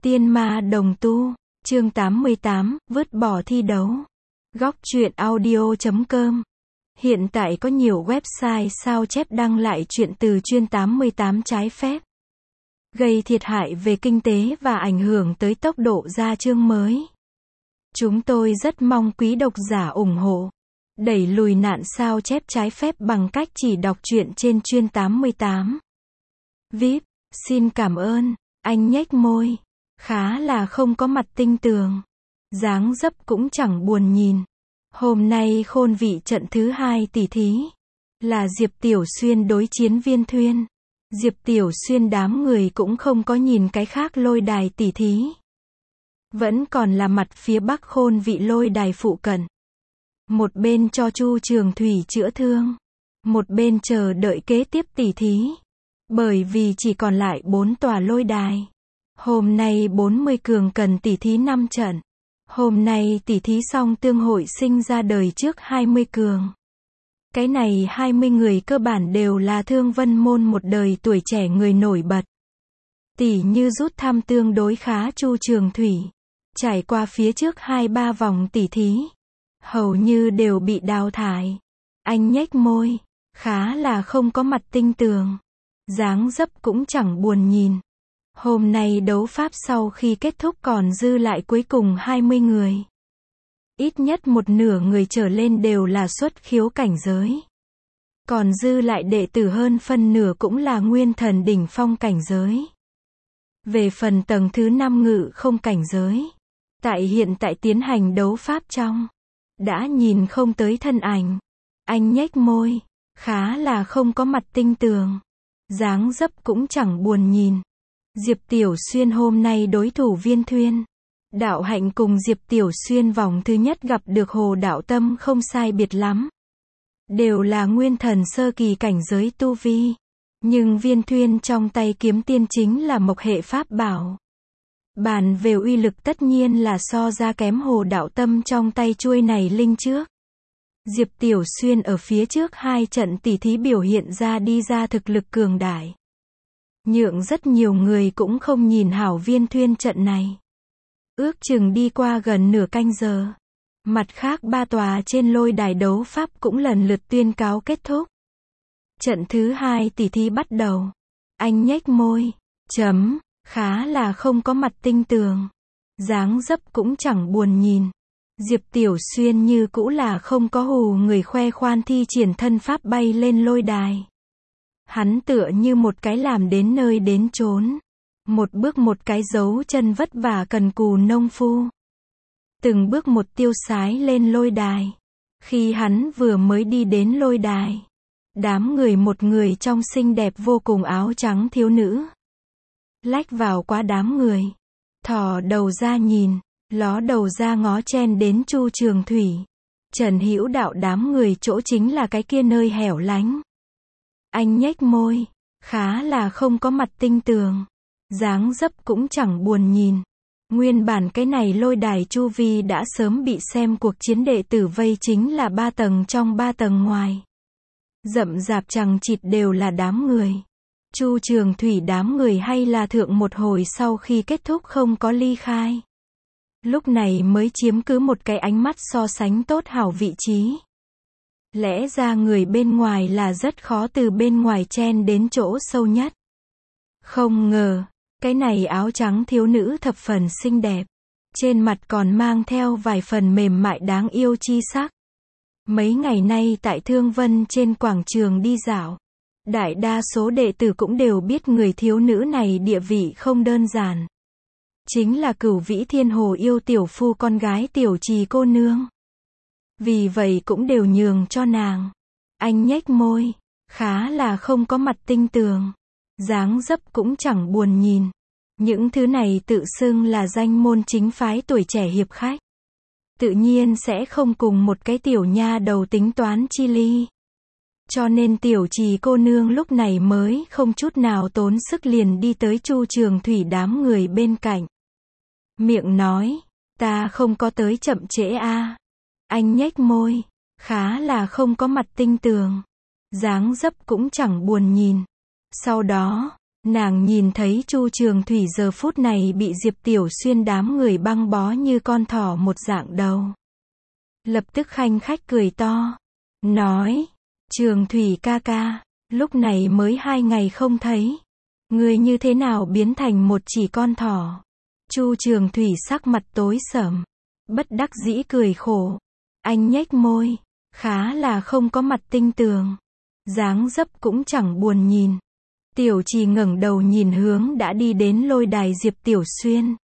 Tiên ma đồng tu, chương 88, vứt bỏ thi đấu. Góc truyện audio.com. Hiện tại có nhiều website sao chép đăng lại truyện từ chuyên 88 trái phép, gây thiệt hại về kinh tế và ảnh hưởng tới tốc độ ra chương mới. Chúng tôi rất mong quý độc giả ủng hộ, đẩy lùi nạn sao chép trái phép bằng cách chỉ đọc truyện trên chuyên 88. VIP, xin cảm ơn. Anh nhếch môi, khá là không có mặt tinh tường, dáng dấp cũng chẳng buồn nhìn. Hôm nay khôn vị trận thứ 2 tỷ thí là Diệp Tiểu Xuyên đối chiến Viên Thuyên. Diệp Tiểu Xuyên đám người cũng không có nhìn cái khác lôi đài tỷ thí, vẫn còn là mặt phía bắc khôn vị lôi đài phụ cận. Một bên cho Chu Trường Thủy chữa thương, một bên chờ đợi kế tiếp tỷ thí. Bởi vì chỉ còn lại 4 tòa lôi đài. Hôm nay 40 cường cần tỷ thí 5 trận. Hôm nay tỷ thí xong tương hội sinh ra đời trước 20 cường. Cái này 20 người cơ bản đều là Thương Vân môn một đời tuổi trẻ người nổi bật. Tỷ như rút thăm tương đối khá Chu Trường Thủy, trải qua phía trước 2-3 vòng tỷ thí, hầu như đều bị đào thải. Anh nhếch môi, khá là không có mặt tinh tường, dáng dấp cũng chẳng buồn nhìn. Hôm nay đấu pháp sau khi kết thúc còn dư lại cuối cùng 20 người. Ít nhất một nửa người trở lên đều là xuất khiếu cảnh giới. Còn dư lại đệ tử hơn phân nửa cũng là nguyên thần đỉnh phong cảnh giới. Về phần tầng thứ 5 ngự không cảnh giới, tại hiện tại tiến hành đấu pháp trong, đã nhìn không tới thân ảnh. Anh nhếch môi, khá là không có mặt tinh tường, dáng dấp cũng chẳng buồn nhìn. Diệp Tiểu Xuyên hôm nay đối thủ Viên Thuyên. Đạo Hạnh cùng Diệp Tiểu Xuyên vòng thứ nhất gặp được Hồ Đạo Tâm không sai biệt lắm. Đều là nguyên thần sơ kỳ cảnh giới tu vi. Nhưng Viên Thuyên trong tay kiếm tiên chính là mộc hệ pháp bảo. Bàn về uy lực tất nhiên là so ra kém Hồ Đạo Tâm trong tay chuôi này linh trước. Diệp Tiểu Xuyên ở phía trước 2 trận tỷ thí biểu hiện ra đi ra thực lực cường đại, nhượng rất nhiều người cũng không nhìn hảo Viên Thuyên trận này. Ước chừng đi qua gần nửa canh giờ. Mặt khác 3 tòa trên lôi đài đấu pháp cũng lần lượt tuyên cáo kết thúc. Trận thứ 2 tỷ thí bắt đầu. Anh nhếch môi, khá là không có mặt tinh tường, dáng dấp cũng chẳng buồn nhìn. Diệp Tiểu Xuyên như cũ là không có hù người khoe khoan thi triển thân pháp bay lên lôi đài. Hắn tựa như một cái làm đến nơi đến chốn, một bước một cái dấu chân vất vả cần cù nông phu. Từng bước một tiêu sái lên lôi đài. Khi hắn vừa mới đi đến lôi đài, đám người một người trong xinh đẹp vô cùng áo trắng thiếu nữ lách vào qua đám người, thò đầu ra nhìn, ló đầu ra ngó chen đến Chu Trường Thủy, Trần Hữu Đạo đám người chỗ chính là cái kia nơi hẻo lánh. Anh nhếch môi, khá là không có mặt tinh tường, dáng dấp cũng chẳng buồn nhìn. Nguyên bản cái này lôi đài chu vi đã sớm bị xem cuộc chiến đệ tử vây chính là 3 tầng trong 3 tầng ngoài. Rậm rạp chằng chịt đều là đám người. Chu Trường Thủy đám người hay là thượng một hồi sau khi kết thúc không có ly khai. Lúc này mới chiếm cứ một cái ánh mắt so sánh tốt hảo vị trí. Lẽ ra người bên ngoài là rất khó từ bên ngoài chen đến chỗ sâu nhất. Không ngờ, cái này áo trắng thiếu nữ thập phần xinh đẹp. Trên mặt còn mang theo vài phần mềm mại đáng yêu chi sắc. Mấy ngày nay tại Thương Vân trên quảng trường đi dạo, đại đa số đệ tử cũng đều biết người thiếu nữ này địa vị không đơn giản. Chính là Cửu Vĩ Thiên Hồ yêu tiểu phu con gái Tiểu Trì cô nương. Vì vậy cũng đều nhường cho nàng. Anh nhếch môi, khá là không có mặt tinh tường, dáng dấp cũng chẳng buồn nhìn. Những thứ này tự xưng là danh môn chính phái tuổi trẻ hiệp khách, tự nhiên sẽ không cùng một cái tiểu nha đầu tính toán chi ly. Cho nên Tiểu Trì cô nương lúc này mới không chút nào tốn sức liền đi tới Chu Trường Thủy đám người bên cạnh. Miệng nói, ta không có tới chậm trễ a. Anh nhếch môi, khá là không có mặt tinh tường, dáng dấp cũng chẳng buồn nhìn. Sau đó, Nàng nhìn thấy Chu Trường Thủy giờ phút này bị Diệp Tiểu Xuyên đám người băng bó như con thỏ một dạng đầu. Lập tức khanh khách cười to. Nói, Trường Thủy ca ca, lúc này mới 2 ngày không thấy. Người như thế nào biến thành một chỉ con thỏ? Chu Trường Thủy sắc mặt tối sầm. Bất đắc dĩ cười khổ. Anh nhếch môi. Khá là không có mặt tinh tường. Dáng dấp cũng chẳng buồn nhìn. Tiểu Trì ngẩng đầu nhìn hướng đã đi đến lôi đài Diệp Tiểu Xuyên.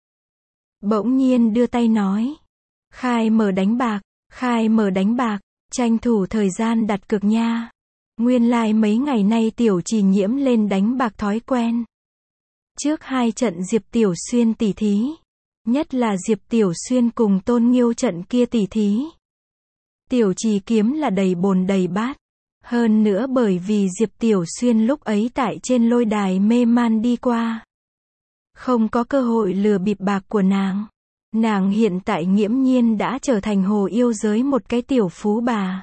Bỗng nhiên đưa tay nói. Khai mở đánh bạc, khai mở đánh bạc, tranh thủ thời gian đặt cược nha. Nguyên lai mấy ngày nay Tiểu Trì nhiễm lên đánh bạc thói quen. Trước 2 trận Diệp Tiểu Xuyên tỉ thí. Nhất là Diệp Tiểu Xuyên cùng Tôn Nghiêu trận kia tỉ thí. Tiểu Trì kiếm là đầy bồn đầy bát. Hơn nữa bởi vì Diệp Tiểu Xuyên lúc ấy tại trên lôi đài mê man đi qua. Không có cơ hội lừa bịp bạc của nàng. Nàng hiện tại nghiễm nhiên đã trở thành hồ yêu giới một cái tiểu phú bà.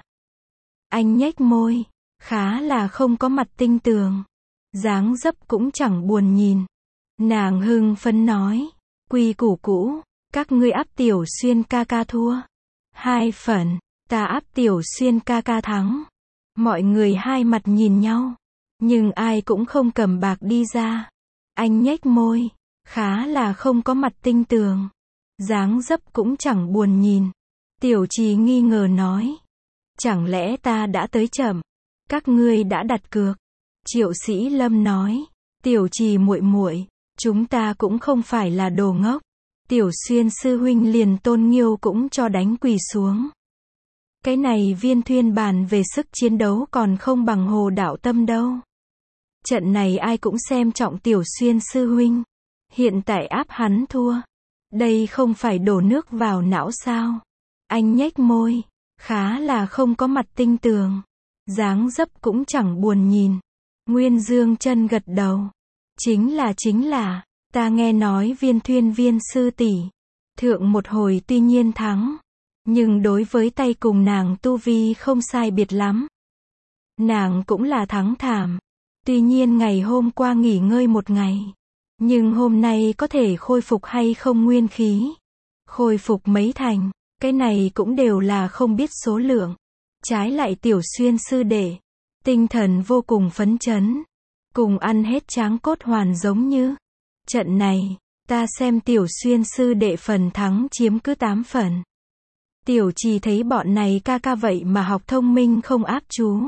Anh nhếch môi. Khá là không có mặt tinh tường. Dáng dấp cũng chẳng buồn nhìn. Nàng hưng phấn nói. Quy củ cũ. Các ngươi áp Tiểu Xuyên ca ca thua. 2 phần. Ta áp Tiểu Xuyên ca ca thắng. Mọi người hai mặt nhìn nhau. Nhưng ai cũng không cầm bạc đi ra. Anh nhếch môi. Khá là không có mặt tinh tường. Dáng dấp cũng chẳng buồn nhìn. Tiểu Trì nghi ngờ nói. Chẳng lẽ ta đã tới chậm? Các ngươi đã đặt cược. Triệu Sĩ Lâm nói. Tiểu Trì muội muội, chúng ta cũng không phải là đồ ngốc. Tiểu Xuyên sư huynh liền Tôn Nghiêu cũng cho đánh quỳ xuống. Cái này Viên Thuyên bàn về sức chiến đấu còn không bằng Hồ Đạo Tâm đâu. Trận này ai cũng xem trọng Tiểu Xuyên sư huynh. Hiện tại áp hắn thua. Đây không phải đổ nước vào não sao? Anh nhếch môi. Khá là không có mặt tinh tường. Dáng dấp cũng chẳng buồn nhìn. Nguyên Dương chân gật đầu. Chính là, ta nghe nói Viên Thuyên Viên sư tỷ thượng một hồi tuy nhiên thắng. Nhưng đối với tay cùng nàng tu vi không sai biệt lắm. Nàng cũng là thắng thảm. Tuy nhiên ngày hôm qua nghỉ ngơi một ngày. Nhưng hôm nay có thể khôi phục hay không nguyên khí. Khôi phục mấy thành. Cái này cũng đều là không biết số lượng. Trái lại Tiểu Xuyên sư đệ. Tinh thần vô cùng phấn chấn. Cùng ăn hết tráng cốt hoàn giống như. Trận này, ta xem Tiểu Xuyên sư đệ phần thắng chiếm cứ 8 phần. Tiểu Trì thấy bọn này ca ca vậy mà học thông minh không áp chú.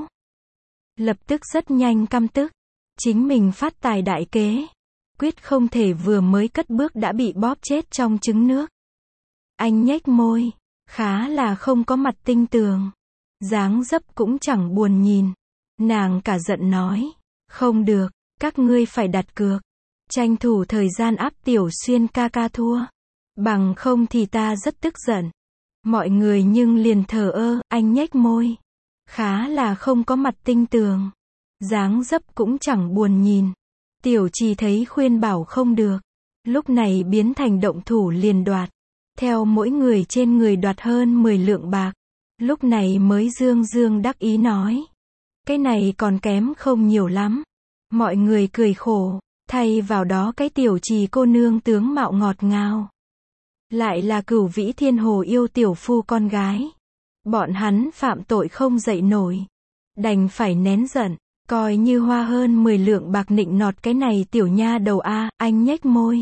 Lập tức rất nhanh căm tức. Chính mình phát tài đại kế. Quyết không thể vừa mới cất bước đã bị bóp chết trong trứng nước. Anh nhếch môi. Khá là không có mặt tinh tường. Dáng dấp cũng chẳng buồn nhìn. Nàng cả giận nói. Không được, các ngươi phải đặt cược. Tranh thủ thời gian áp Tiểu Xuyên ca ca thua. Bằng không thì ta rất tức giận. Mọi người nhưng liền thờ ơ, anh nhếch môi. Khá là không có mặt tinh tường. Dáng dấp cũng chẳng buồn nhìn. Tiểu Trì thấy khuyên bảo không được. Lúc này biến thành động thủ liền đoạt. Theo mỗi người trên người đoạt hơn 10 lượng bạc. Lúc này mới dương đắc ý nói. Cái này còn kém không nhiều lắm. Mọi người cười khổ. Thay vào đó cái Tiểu Trì cô nương tướng mạo ngọt ngào. Lại là Cửu Vĩ Thiên Hồ yêu tiểu phu con gái. Bọn hắn phạm tội không dậy nổi. Đành phải nén giận. Coi như hoa hơn 10 lượng bạc nịnh nọt cái này tiểu nha đầu a. Anh nhếch môi.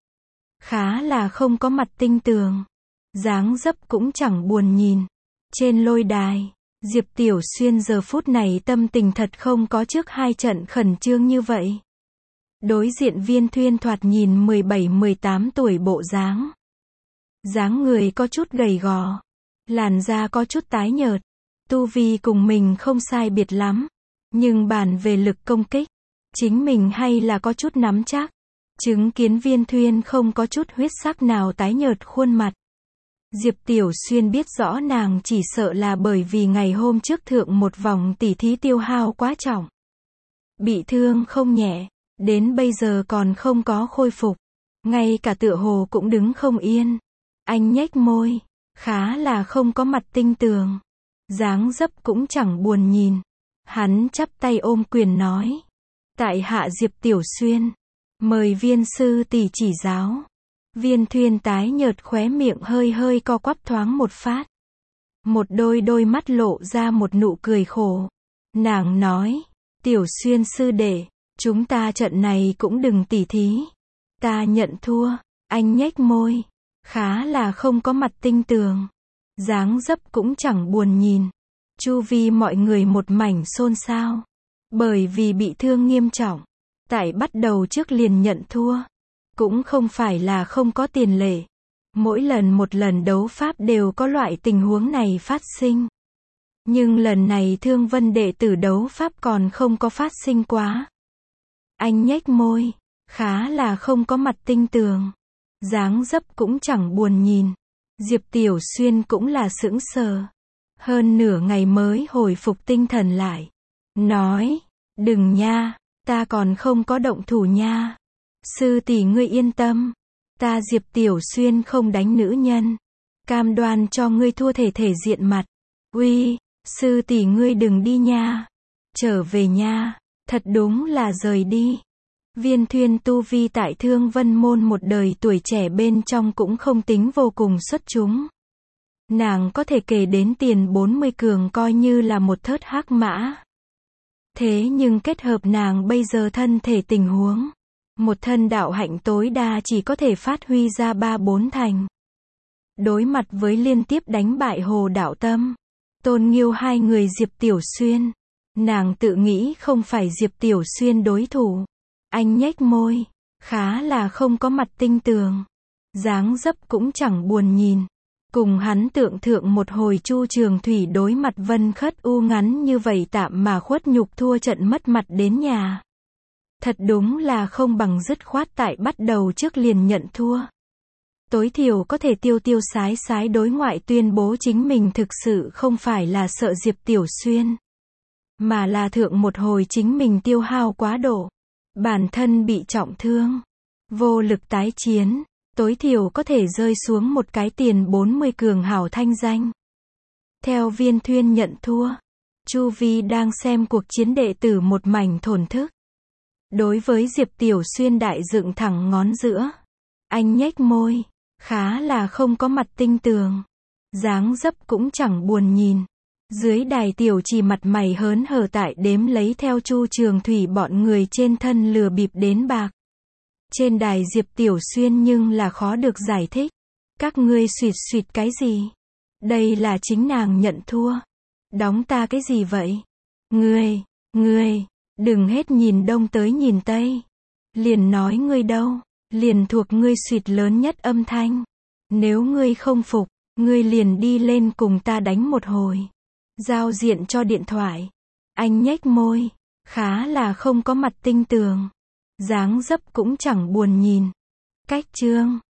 Khá là không có mặt tinh tường. Dáng dấp cũng chẳng buồn nhìn. Trên lôi đài, Diệp Tiểu Xuyên giờ phút này tâm tình thật không có trước 2 trận khẩn trương như vậy. Đối diện Viên Thuyên thoạt nhìn 17-18 tuổi bộ dáng. Dáng người có chút gầy gò. Làn da có chút tái nhợt. Tu vi cùng mình không sai biệt lắm. Nhưng bàn về lực công kích, chính mình hay là có chút nắm chắc. Chứng kiến Viên Thuyên không có chút huyết sắc nào tái nhợt khuôn mặt. Diệp Tiểu Xuyên biết rõ nàng chỉ sợ là bởi vì ngày hôm trước thượng một vòng tỉ thí tiêu hao quá trọng. Bị thương không nhẹ, đến bây giờ còn không có khôi phục. Ngay cả tựa hồ cũng đứng không yên. Anh nhếch môi, khá là không có mặt tinh tường. Dáng dấp cũng chẳng buồn nhìn. Hắn chắp tay ôm quyền nói. Tại hạ Diệp Tiểu Xuyên. Mời viên sư tỷ chỉ giáo. Viên Thuyên tái nhợt khóe miệng hơi hơi co quắp thoáng một phát. Một đôi mắt lộ ra một nụ cười khổ. Nàng nói, Tiểu Xuyên sư đệ, chúng ta trận này cũng đừng tỉ thí. Ta nhận thua. Anh nhếch môi, khá là không có mặt tinh tường. Dáng dấp cũng chẳng buồn nhìn. Chu vi mọi người một mảnh xôn xao. Bởi vì bị thương nghiêm trọng. Tại bắt đầu trước liền nhận thua. Cũng không phải là không có tiền lệ. Mỗi lần một lần đấu pháp đều có loại tình huống này phát sinh. Nhưng lần này Thương Vân đệ tử đấu pháp còn không có phát sinh quá. Anh nhếch môi, khá là không có mặt tinh tường. Dáng dấp cũng chẳng buồn nhìn. Diệp Tiểu Xuyên cũng là sững sờ. Hơn nửa ngày mới hồi phục tinh thần lại. Nói, đừng nha, ta còn không có động thủ nha. Sư tỷ ngươi yên tâm. Ta Diệp Tiểu Xuyên không đánh nữ nhân. Cam đoan cho ngươi thua thể diện mặt. Uy, sư tỷ ngươi đừng đi nha. Trở về nha. Thật đúng là rời đi. Viên Thuyên tu vi tại Thương Vân môn một đời tuổi trẻ bên trong cũng không tính vô cùng xuất chúng. Nàng có thể kể đến tiền 40 cường coi như là một thớt hắc mã. Thế nhưng kết hợp nàng bây giờ thân thể tình huống. Một thân đạo hạnh tối đa chỉ có thể phát huy ra 3-4 thành. Đối mặt với liên tiếp đánh bại Hồ Đạo Tâm, Tôn Nghiêu hai người Diệp Tiểu Xuyên. Nàng tự nghĩ không phải Diệp Tiểu Xuyên đối thủ. Anh nhếch môi, khá là không có mặt tinh tường. Dáng dấp cũng chẳng buồn nhìn. Cùng hắn tượng thượng một hồi Chu Trường Thủy đối mặt Vân Khất U ngắn như vậy tạm mà khuất nhục thua trận mất mặt đến nhà. Thật đúng là không bằng dứt khoát tại bắt đầu trước liền nhận thua. Tối thiểu có thể tiêu sái đối ngoại tuyên bố chính mình thực sự không phải là sợ Diệp Tiểu Xuyên. Mà là thượng một hồi chính mình tiêu hao quá độ. Bản thân bị trọng thương. Vô lực tái chiến. Tối thiểu có thể rơi xuống một cái tiền 40 cường hảo thanh danh. Theo Viên Thuyên nhận thua. Chu vi đang xem cuộc chiến đệ tử một mảnh thổn thức. Đối với Diệp Tiểu Xuyên đại dựng thẳng ngón giữa. Anh nhếch môi. Khá là không có mặt tinh tường. Dáng dấp cũng chẳng buồn nhìn. Dưới đài tiểu chỉ mặt mày hớn hở tại đếm lấy theo Chu Trường Thủy bọn người trên thân lừa bịp đến bạc. Trên đài Diệp Tiểu Xuyên nhưng là khó được giải thích. Các ngươi suýt cái gì? Đây là chính nàng nhận thua. Đóng ta cái gì vậy? Ngươi, đừng hết nhìn đông tới nhìn tây. Liền nói ngươi đâu, liền thuộc ngươi suýt lớn nhất âm thanh. Nếu ngươi không phục, ngươi liền đi lên cùng ta đánh một hồi. Giao diện cho điện thoại. Anh nhếch môi, khá là không có mặt tinh tường. Dáng dấp cũng chẳng buồn nhìn. Cách chương